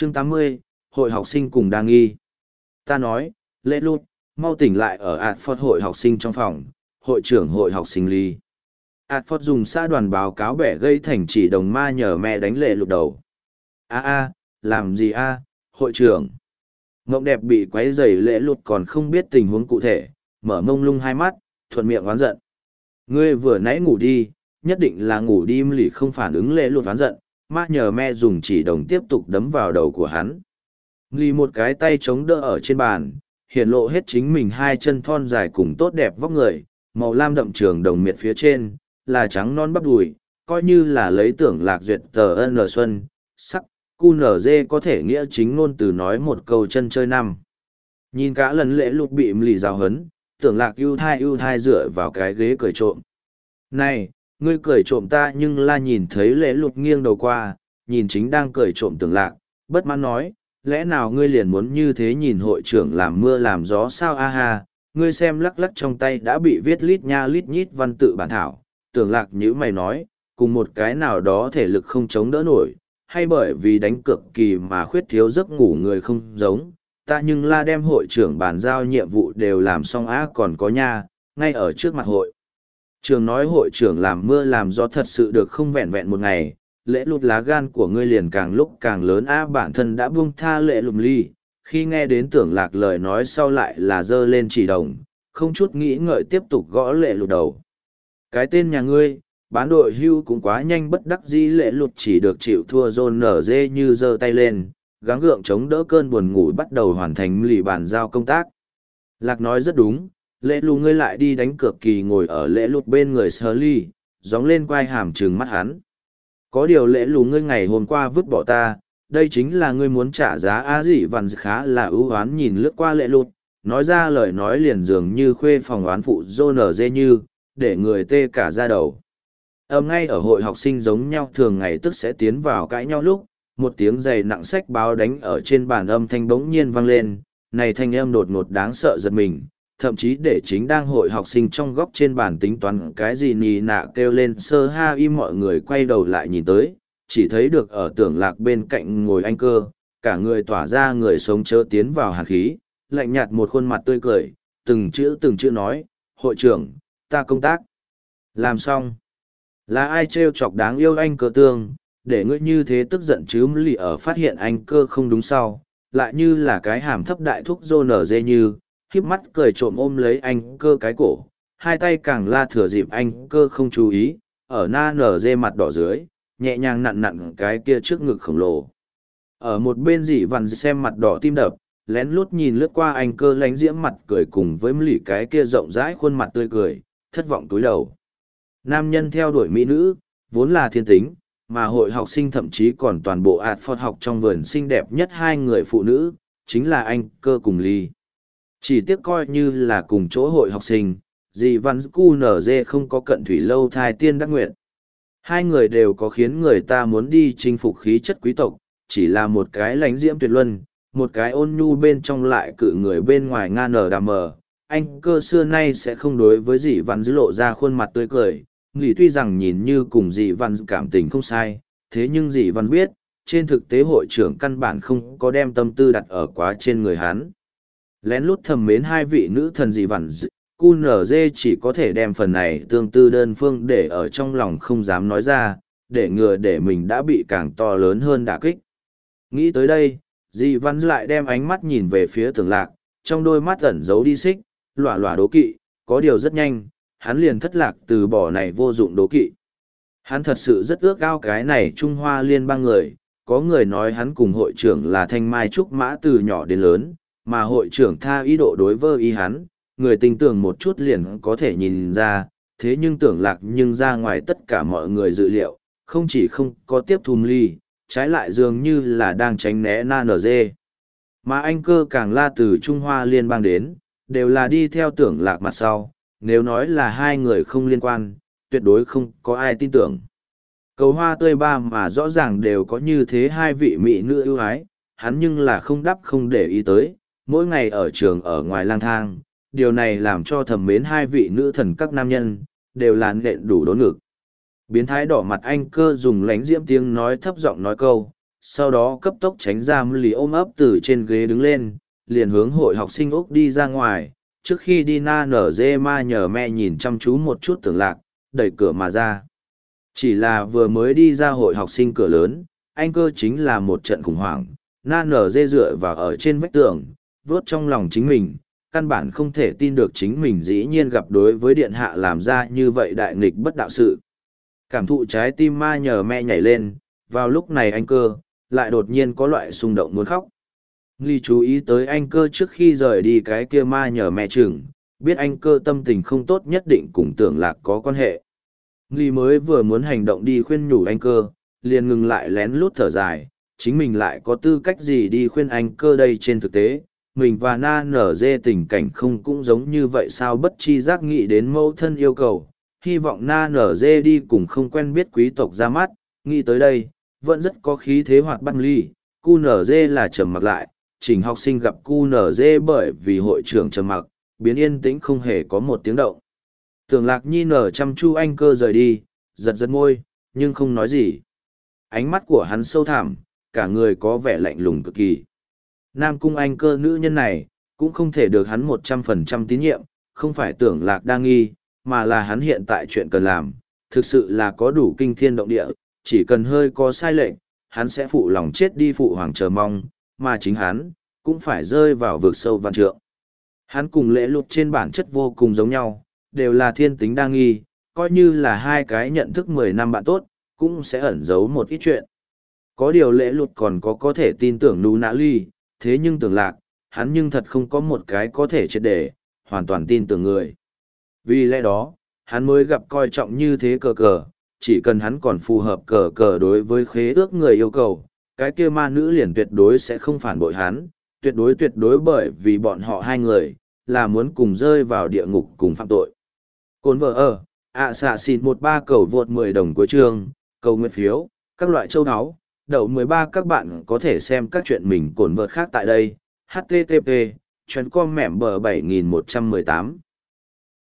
Chương 80, hội học sinh cùng đa nghi. Ta nói, lễ lụt, mau tỉnh lại ở Adford hội học sinh trong phòng, hội trưởng hội học sinh Ly. Adford dùng xã đoàn báo cáo bẻ gây thành chỉ đồng ma nhờ mẹ đánh lệ lụt đầu. Làm gì hội trưởng. Ngộng đẹp bị quấy rầy lễ lụt còn không biết tình huống cụ thể, mở mông lung hai mắt, thuận miệng oán giận. Ngươi vừa nãy ngủ đi, nhất định là ngủ đi lì không phản ứng lễ lụt oán giận, ma nhờ mẹ dùng chỉ đồng tiếp tục đấm vào đầu của hắn. Lì một cái tay chống đỡ ở trên bàn, hiện lộ hết chính mình hai chân thon dài cùng tốt đẹp vóc người, màu lam đậm trường đồng miệt phía trên, là trắng non bắp đùi, coi như là lấy tưởng lạc duyệt tờ N Xuân, sắc, QNZ có thể nghĩa chính ngôn từ nói một câu chân chơi năm. Nhìn cả lần lễ lụt bị lì giáo hấn, tưởng lạc ưu thai dựa vào cái ghế cười trộm. Này, ngươi cười trộm ta nhưng la nhìn thấy lễ lụt nghiêng đầu qua, nhìn chính đang cười trộm tưởng lạc, bất mãn nói, lẽ nào ngươi liền muốn như thế nhìn hội trưởng làm mưa làm gió sao ha, ngươi xem lắc lắc trong tay đã bị viết lít nha lít nhít văn tự bản thảo, tưởng lạc như mày nói, cùng một cái nào đó thể lực không chống đỡ nổi, hay bởi vì đánh cực kỳ mà khuyết thiếu giấc ngủ người không giống, ta nhưng la đem hội trưởng bàn giao nhiệm vụ đều làm xong còn có nha, ngay ở trước mặt hội. Trường nói hội trưởng làm mưa làm gió thật sự được không vẹn vẹn một ngày, lễ lụt lá gan của ngươi liền càng lúc càng lớn bản thân đã buông tha lễ lụm ly, khi nghe đến tưởng lạc lời nói sau lại là giơ lên chỉ đồng, không chút nghĩ ngợi tiếp tục gõ lễ lụt đầu. Cái tên nhà ngươi, bán đội hưu cũng quá nhanh bất đắc dĩ lễ lụt chỉ được chịu thua John nở dê như giơ tay lên, gắng gượng chống đỡ cơn buồn ngủ bắt đầu hoàn thành lì bàn giao công tác. Lạc nói rất đúng, lễ lụt ngươi lại đi đánh cược kỳ ngồi ở lễ lụt bên người Shirley, gióng lên quai hàm trừng mắt hắn. Có điều lễ lụt ngươi ngày hôm qua vứt bỏ ta, đây chính là ngươi muốn trả giá gì vằn khá là ưu oán nhìn lướt qua lễ lụt, nói ra lời nói liền dường như khuê phòng oán phụ John nở dê như, để người tê cả da đầu. Ngay ở hội học sinh giống nhau thường ngày tức sẽ tiến vào cãi nhau lúc, một tiếng giày nặng sách báo đánh ở trên bàn âm thanh bỗng nhiên vang lên, này thanh âm đột ngột đáng sợ giật mình, thậm chí để chính đang hội học sinh trong góc trên bàn tính toán cái gì nì nạ kêu lên sơ ha im mọi người quay đầu lại nhìn tới, chỉ thấy được ở tưởng lạc bên cạnh ngồi anh cơ, cả người tỏa ra người sống chớ tiến vào hàn khí, lạnh nhạt một khuôn mặt tươi cười, từng chữ nói, hội trưởng, ta công tác. Làm xong. Là ai trêu chọc đáng yêu anh cơ tương, để ngươi như thế tức giận chứ lì ở phát hiện anh cơ không đúng sau, lại như là cái hàm thấp đại thúc rô nở dê như, khiếp mắt cười trộm ôm lấy anh cơ cái cổ, hai tay càng la thừa dịp anh cơ không chú ý, ở na nở dê mặt đỏ dưới, nhẹ nhàng nặn nặn cái kia trước ngực khổng lồ. Ở một bên dì vằn xem mặt đỏ tim đập, lén lút nhìn lướt qua anh cơ lánh diễm mặt cười cùng với lì cái kia rộng rãi khuôn mặt tươi cười, thất vọng túi đầu. Nam nhân theo đuổi mỹ nữ, vốn là thiên tính, mà hội học sinh thậm chí còn toàn bộ Adford học trong vườn xinh đẹp nhất hai người phụ nữ, chính là anh cơ cùng Ly. Chỉ tiếc coi như là cùng chỗ hội học sinh, dì Văn Cu nở dê không có cận thủy lâu thai tiên đắc nguyện. Hai người đều có khiến người ta muốn đi chinh phục khí chất quý tộc, chỉ là một cái lánh diễm tuyệt luân, một cái ôn nhu bên trong lại cự người bên ngoài nga nở đà mờ. Anh cơ xưa nay sẽ không đối với dì Văn lộ ra khuôn mặt tươi cười. Nghĩ tuy rằng nhìn như cùng dì Văn cảm tình không sai, thế nhưng dì Văn biết, trên thực tế hội trưởng căn bản không có đem tâm tư đặt ở quá trên người hắn. Lén lút thầm mến hai vị nữ thần dì Văn, QNZ chỉ có thể đem phần này tương tư đơn phương để ở trong lòng không dám nói ra, để ngừa để mình đã bị càng to lớn hơn đả kích. Nghĩ tới đây, dì Văn lại đem ánh mắt nhìn về phía Tưởng Lạc, trong đôi mắt ẩn giấu đi xích, lòa lòa đố kỵ, có điều rất nhanh, hắn liền thất lạc từ bỏ này vô dụng đố kỵ. Hắn thật sự rất ước ao cái này Trung Hoa liên bang người, có người nói hắn cùng hội trưởng là thanh mai trúc mã từ nhỏ đến lớn, mà hội trưởng tha ý độ đối với hắn, người tình tưởng một chút liền có thể nhìn ra, thế nhưng Tưởng Lạc nhưng ra ngoài tất cả mọi người dự liệu, không chỉ không có tiếp thùm ly, trái lại dường như là đang tránh né na nở dê. Mà anh cơ càng la từ Trung Hoa liên bang đến, đều là đi theo Tưởng Lạc mặt sau, nếu nói là hai người không liên quan, tuyệt đối không có ai tin tưởng. Cầu hoa tươi ba mà rõ ràng đều có như thế hai vị mỹ nữ ưu ái, hắn nhưng là không đắp không để ý tới, mỗi ngày ở trường ở ngoài lang thang, điều này làm cho thầm mến hai vị nữ thần các nam nhân, đều là nện đủ đốn ngực. Biến thái đỏ mặt anh cơ dùng lánh diễm tiếng nói thấp giọng nói câu, sau đó cấp tốc tránh ra lì ôm ấp từ trên ghế đứng lên, liền hướng hội học sinh Úc đi ra ngoài, trước khi đi na nở dê ma nhờ mẹ nhìn chăm chú một chút Tưởng Lạc, đẩy cửa mà ra. Chỉ là vừa mới đi ra hội học sinh cửa lớn, anh cơ chính là một trận khủng hoảng, na nở dê dựa vào ở trên vách tường, vốt trong lòng chính mình, căn bản không thể tin được chính mình dĩ nhiên gặp đối với điện hạ làm ra như vậy đại nghịch bất đạo sự. Cảm thụ trái tim ma nhờ mẹ nhảy lên, vào lúc này anh cơ, lại đột nhiên có loại xung động muốn khóc. Nghi chú ý tới anh cơ trước khi rời đi cái kia ma nhờ mẹ chừng, biết anh cơ tâm tình không tốt nhất định cùng Tưởng Lạc có quan hệ. Nghi mới vừa muốn hành động đi khuyên nhủ anh cơ, liền ngừng lại lén lút thở dài, chính mình lại có tư cách gì đi khuyên anh cơ đây trên thực tế. Mình và na nở dê tình cảnh không cũng giống như vậy sao, bất chi giác nghĩ đến mẫu thân yêu cầu, hy vọng na nở dê đi cùng không quen biết quý tộc ra mắt, nghĩ tới đây, vẫn rất có khí thế hoạt bát ly, cu nở dê là trầm mặc lại, Trình học sinh gặp cu nở dê bởi vì hội trưởng trầm mặc, biến yên tĩnh không hề có một tiếng động. Tưởng Lạc Nhi nở chăm chu anh cơ rời đi, giật giật môi, nhưng không nói gì. Ánh mắt của hắn sâu thẳm, cả người có vẻ lạnh lùng cực kỳ. Nam cung anh cơ nữ nhân này, cũng không thể được hắn 100% tín nhiệm, không phải Tưởng Lạc đang nghi, mà là hắn hiện tại chuyện cần làm, thực sự là có đủ kinh thiên động địa, chỉ cần hơi có sai lệch, hắn sẽ phụ lòng chết đi phụ hoàng chờ mong, mà chính hắn, cũng phải rơi vào vực sâu vạn trượng. Hắn cùng Lễ Lục trên bản chất vô cùng giống nhau, đều là thiên tính đa nghi, coi như là hai cái nhận thức 10 năm bạn tốt, cũng sẽ ẩn giấu một ít chuyện. Có điều Lễ Lục còn có thể tin tưởng Nú Nã Ly, thế nhưng Tưởng Lạc, hắn nhưng thật không có một cái có thể triệt để, hoàn toàn tin tưởng người. Vì lẽ đó, hắn mới gặp coi trọng như thế cờ cờ, chỉ cần hắn còn phù hợp cờ cờ đối với khế ước người yêu cầu, cái kia ma nữ liền tuyệt đối sẽ không phản bội hắn, tuyệt đối bởi vì bọn họ hai người, là muốn cùng rơi vào địa ngục cùng phạm tội. Cồn vợ ở, xạ xịn 13 cầu vượt 10 đồng cuối chương, cầu nguyện phiếu, các loại châu áo, đậu 13 các bạn có thể xem các chuyện mình cồn vợt khác tại đây, http, chuyến com mẻm bờ 7118.